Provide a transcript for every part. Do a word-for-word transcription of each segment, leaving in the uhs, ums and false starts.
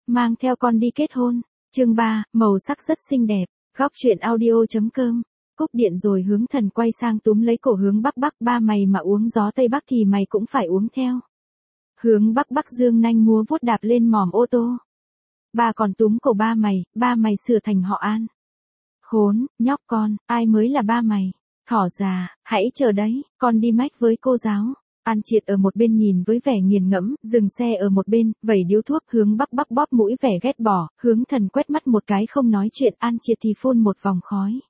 mang theo con đi kết hôn. Chương ba, màu sắc rất xinh đẹp. Góc truyện audio.com. Cúp điện rồi Hướng Thần quay sang túm lấy cổ Hướng Bắc Bắc, ba mày mà uống gió Tây Bắc thì mày cũng phải uống theo. Hướng Bắc Bắc giương nanh múa vuốt đạp lên mỏm ô tô. Ba còn túm cổ ba mày, ba mày sửa thành họ An. Khốn, nhóc con, ai mới là ba mày? Thỏ già, hãy chờ đấy, con đi mách với cô giáo. An Triệt ở một bên nhìn với vẻ nghiền ngẫm, dừng xe ở một bên, vẩy điếu thuốc. Hướng Bắc Bắc bóp mũi vẻ ghét bỏ, Hướng Thần quét mắt một cái không nói chuyện. An Triệt thì phun một vòng khói.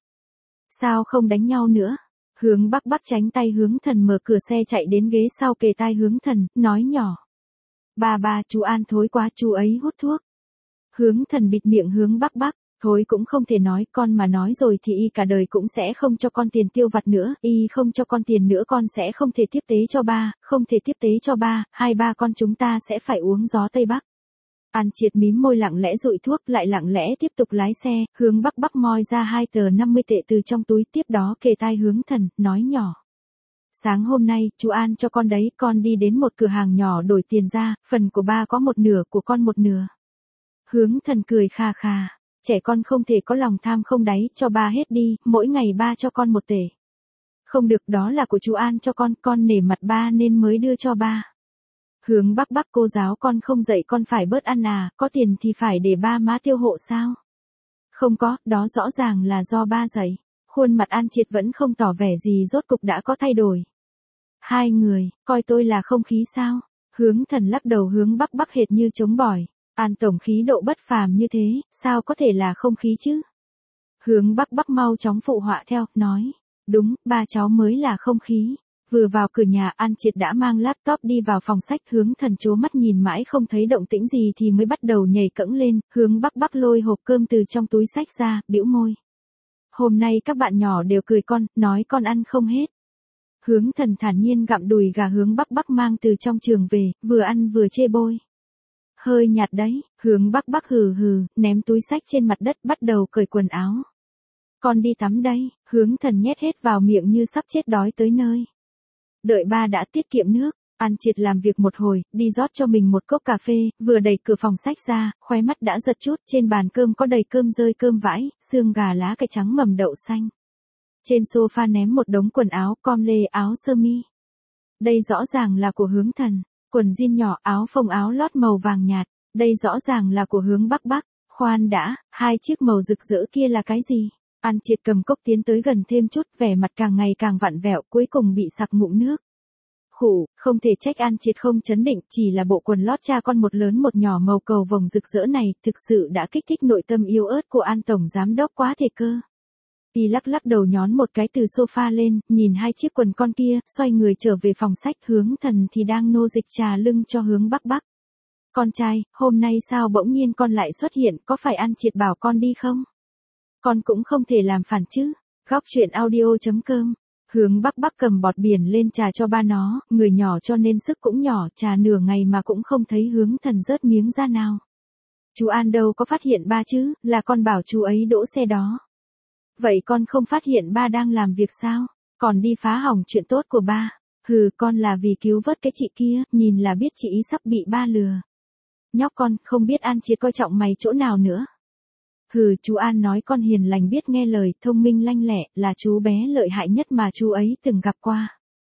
Sao không đánh nhau nữa? Hướng Bắc Bắc tránh tay Hướng Thần, mở cửa xe chạy đến ghế sau kề tai Hướng Thần, nói nhỏ. Ba ba, chú An thối quá, chú ấy hút thuốc. Hướng Thần bịt miệng Hướng Bắc Bắc. Thối cũng không thể nói, con mà nói rồi thì y cả đời cũng sẽ không cho con tiền tiêu vặt nữa, y không cho con tiền nữa con sẽ không thể tiếp tế cho ba, không thể tiếp tế cho ba, hai ba con chúng ta sẽ phải uống gió Tây Bắc. An Triệt mím môi lặng lẽ dụi thuốc, lại lặng lẽ tiếp tục lái xe. Hướng Bắc Bắc moi ra hai tờ năm mươi tệ từ trong túi, tiếp đó kề tai Hướng Thần, nói nhỏ. Sáng hôm nay, chú An cho con đấy, con đi đến một cửa hàng nhỏ đổi tiền ra, phần của ba có một nửa, của con một nửa. Hướng Thần cười khà khà. Trẻ con không thể có lòng tham không đáy, cho ba hết đi, mỗi ngày ba cho con một tể. Không được, đó là của chú An cho con, con nể mặt ba nên mới đưa cho ba. Hướng Bắc Bắc, cô giáo con không dạy con phải bớt ăn à, có tiền thì phải để ba má tiêu hộ sao? Không có, đó rõ ràng là do ba dạy. Khuôn mặt An Triệt vẫn không tỏ vẻ gì, rốt cục đã có thay đổi. Hai người, coi tôi là không khí sao? Hướng Thần lắc đầu. Hướng Bắc Bắc hệt như chống bỏi. An tổng khí độ bất phàm như thế, sao có thể là không khí chứ? Hướng Bắc Bắc mau chóng phụ họa theo, nói. Đúng, ba cháu mới là không khí. Vừa vào cửa nhà, An Triệt đã mang laptop đi vào phòng sách. Hướng Thần trố mắt nhìn mãi không thấy động tĩnh gì thì mới bắt đầu nhảy cẫng lên. Hướng Bắc Bắc lôi hộp cơm từ trong túi sách ra, bĩu môi. Hôm nay các bạn nhỏ đều cười con, nói con ăn không hết. Hướng Thần thản nhiên gặm đùi gà Hướng Bắc Bắc mang từ trong trường về, vừa ăn vừa chê bôi. Hơi nhạt đấy. Hướng Bắc Bắc hừ hừ, ném túi sách trên mặt đất, bắt đầu cởi quần áo. Con đi tắm đây. Hướng Thần nhét hết vào miệng như sắp chết đói tới nơi. Đợi ba đã tiết kiệm nước. An Triệt làm việc một hồi, đi rót cho mình một cốc cà phê, vừa đẩy cửa phòng sách ra, khóe mắt đã giật chút. Trên bàn cơm có đầy cơm rơi, cơm vãi, xương gà, lá cải trắng, mầm đậu xanh. Trên sofa ném một đống quần áo, com lê, áo sơ mi. Đây rõ ràng là của Hướng Thần. Quần jean nhỏ, áo phông, áo lót màu vàng nhạt. Đây rõ ràng là của Hướng Bắc Bắc. Khoan đã, hai chiếc màu rực rỡ kia là cái gì? An Triệt cầm cốc tiến tới gần thêm chút, vẻ mặt càng ngày càng vặn vẹo, cuối cùng bị sặc ngụm nước. Khủ, không thể trách An Triệt không chấn định, chỉ là bộ quần lót cha con một lớn một nhỏ màu cầu vồng rực rỡ này, thực sự đã kích thích nội tâm yếu ớt của An tổng giám đốc quá thể cơ. Y lắc lắc đầu nhón một cái từ sofa lên, nhìn hai chiếc quần con kia, xoay người trở về phòng sách. Hướng Thần thì đang nô dịch trà lưng cho Hướng Bắc Bắc. Con trai, hôm nay sao bỗng nhiên con lại xuất hiện, có phải An Triệt bảo con đi không? Con cũng không thể làm phản chứ. Góc truyện audio.com. Hướng Bắc Bắc cầm bọt biển lên trà cho ba nó, người nhỏ cho nên sức cũng nhỏ, trà nửa ngày mà cũng không thấy Hướng Thần rớt miếng ra nào. Chú An đâu có phát hiện ba chứ, là con bảo chú ấy đỗ xe đó. Vậy con không phát hiện ba đang làm việc sao? Còn đi phá hỏng chuyện tốt của ba. Hừ, con là vì cứu vớt cái chị kia, nhìn là biết chị ý sắp bị ba lừa. Nhóc con, không biết An Triệt coi trọng mày chỗ nào nữa. Hừ, chú An nói con hiền lành, biết nghe lời, thông minh lanh lẹ, là chú bé lợi hại nhất mà chú ấy từng gặp qua.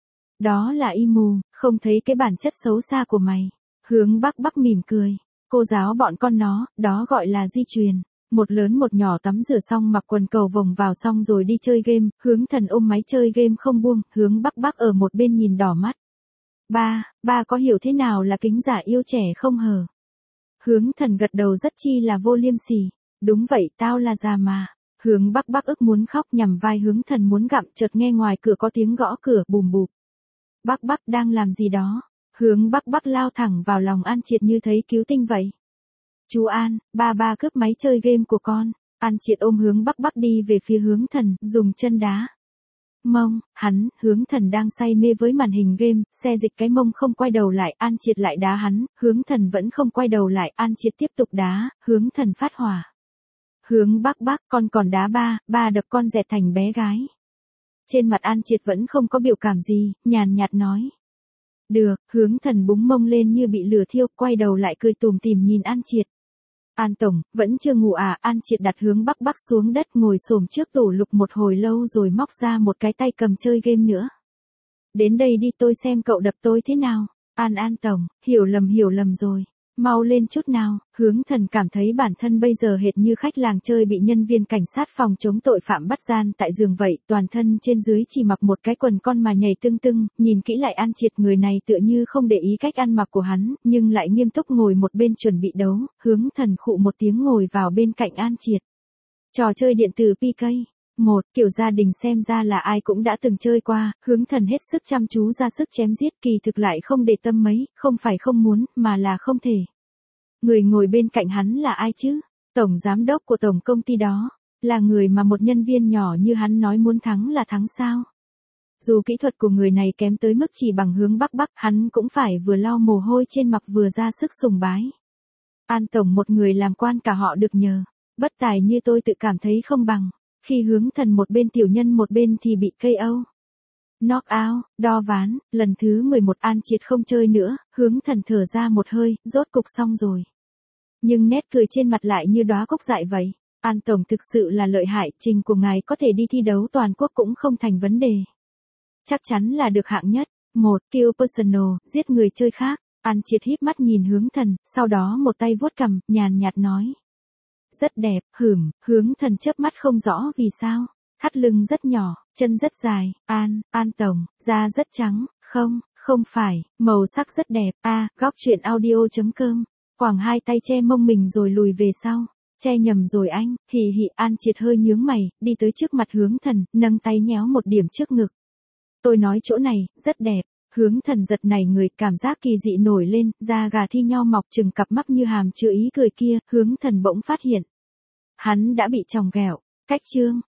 Đó là y mù, không thấy cái bản chất xấu xa của mày. Hướng Bắc Bắc mỉm cười. Cô giáo bọn con nó, đó gọi là di truyền. Một lớn một nhỏ tắm rửa xong mặc quần cầu vồng vào xong rồi đi chơi game. Hướng Thần ôm máy chơi game không buông. Hướng Bắc Bắc ở một bên nhìn đỏ mắt. Ba, ba có hiểu thế nào là kính giả yêu trẻ không hờ? Hướng Thần gật đầu rất chi là vô liêm sỉ. Đúng vậy, tao là già mà. Hướng Bắc Bắc ức muốn khóc, nhằm vai Hướng Thần muốn gặm, chợt nghe ngoài cửa có tiếng gõ cửa, bùm bụp. Bắc Bắc đang làm gì đó? Hướng Bắc Bắc lao thẳng vào lòng An Triệt như thấy cứu tinh vậy. Chú An, ba ba cướp máy chơi game của con. An Triệt ôm Hướng Bắc Bắc đi về phía Hướng Thần, dùng chân đá mông, hắn. Hướng Thần đang say mê với màn hình game, xe dịch cái mông không quay đầu lại, An Triệt lại đá hắn, Hướng Thần vẫn không quay đầu lại, An Triệt tiếp tục đá, Hướng Thần phát hỏa. Hướng Bắc Bắc, con còn đá ba, ba đập con dẹt thành bé gái. Trên mặt An Triệt vẫn không có biểu cảm gì, nhàn nhạt nói. Được, Hướng Thần búng mông lên như bị lửa thiêu, quay đầu lại cười tủm tỉm nhìn An Triệt. An Tổng, vẫn chưa ngủ à? An Triệt đặt hướng Bắc Bắc xuống đất ngồi xổm trước tủ lục một hồi lâu rồi móc ra một cái tay cầm chơi game nữa. Đến đây đi tôi xem cậu đập tôi thế nào. An An Tổng, hiểu lầm hiểu lầm rồi. Mau lên chút nào. Hướng Thần cảm thấy bản thân bây giờ hệt như khách làng chơi bị nhân viên cảnh sát phòng chống tội phạm bắt gian tại giường vậy, toàn thân trên dưới chỉ mặc một cái quần con mà nhảy tưng tưng, nhìn kỹ lại An Triệt người này tựa như không để ý cách ăn mặc của hắn, nhưng lại nghiêm túc ngồi một bên chuẩn bị đấu. Hướng Thần khụ một tiếng ngồi vào bên cạnh An Triệt. Trò chơi điện tử pê ca. Một, kiểu gia đình xem ra là ai cũng đã từng chơi qua, Hướng Thần hết sức chăm chú ra sức chém giết, kỳ thực lại không để tâm mấy, không phải không muốn, mà là không thể. Người ngồi bên cạnh hắn là ai chứ? Tổng giám đốc của tổng công ty đó, là người mà một nhân viên nhỏ như hắn nói muốn thắng là thắng sao? Dù kỹ thuật của người này kém tới mức chỉ bằng Hướng Bắc Bắc, hắn cũng phải vừa lau mồ hôi trên mặt vừa ra sức sùng bái. An Tổng một người làm quan cả họ được nhờ, bất tài như tôi tự cảm thấy không bằng. Khi Hướng Thần một bên tiểu nhân một bên thì bị ca o. Knock out, đo ván, lần thứ mười một An Triệt không chơi nữa, Hướng Thần thở ra một hơi, rốt cục xong rồi. Nhưng nét cười trên mặt lại như đóa cúc dại vậy. An Tổng thực sự là lợi hại, trình của ngài có thể đi thi đấu toàn quốc cũng không thành vấn đề. Chắc chắn là được hạng nhất. Một, kill personal, giết người chơi khác. An Triệt híp mắt nhìn Hướng Thần, sau đó một tay vuốt cằm, nhàn nhạt nói. Rất đẹp, hửm, Hướng Thần chớp mắt không rõ vì sao. Thắt lưng rất nhỏ, chân rất dài, An, An Tổng, da rất trắng, không, không phải, màu sắc rất đẹp, a, à, góc truyện audio chấm com. Quảng hai tay che mông mình rồi lùi về sau. Che nhầm rồi anh, hì hì. An Triệt hơi nhướng mày, đi tới trước mặt Hướng Thần, nâng tay nhéo một điểm trước ngực. Tôi nói chỗ này, rất đẹp. Hướng Thần giật nảy người, cảm giác kỳ dị nổi lên, da gà thi nhau mọc chừng cặp mắt như hàm chứa ý cười kia, Hướng Thần bỗng phát hiện. Hắn đã bị chòng ghẹo. Cách chương.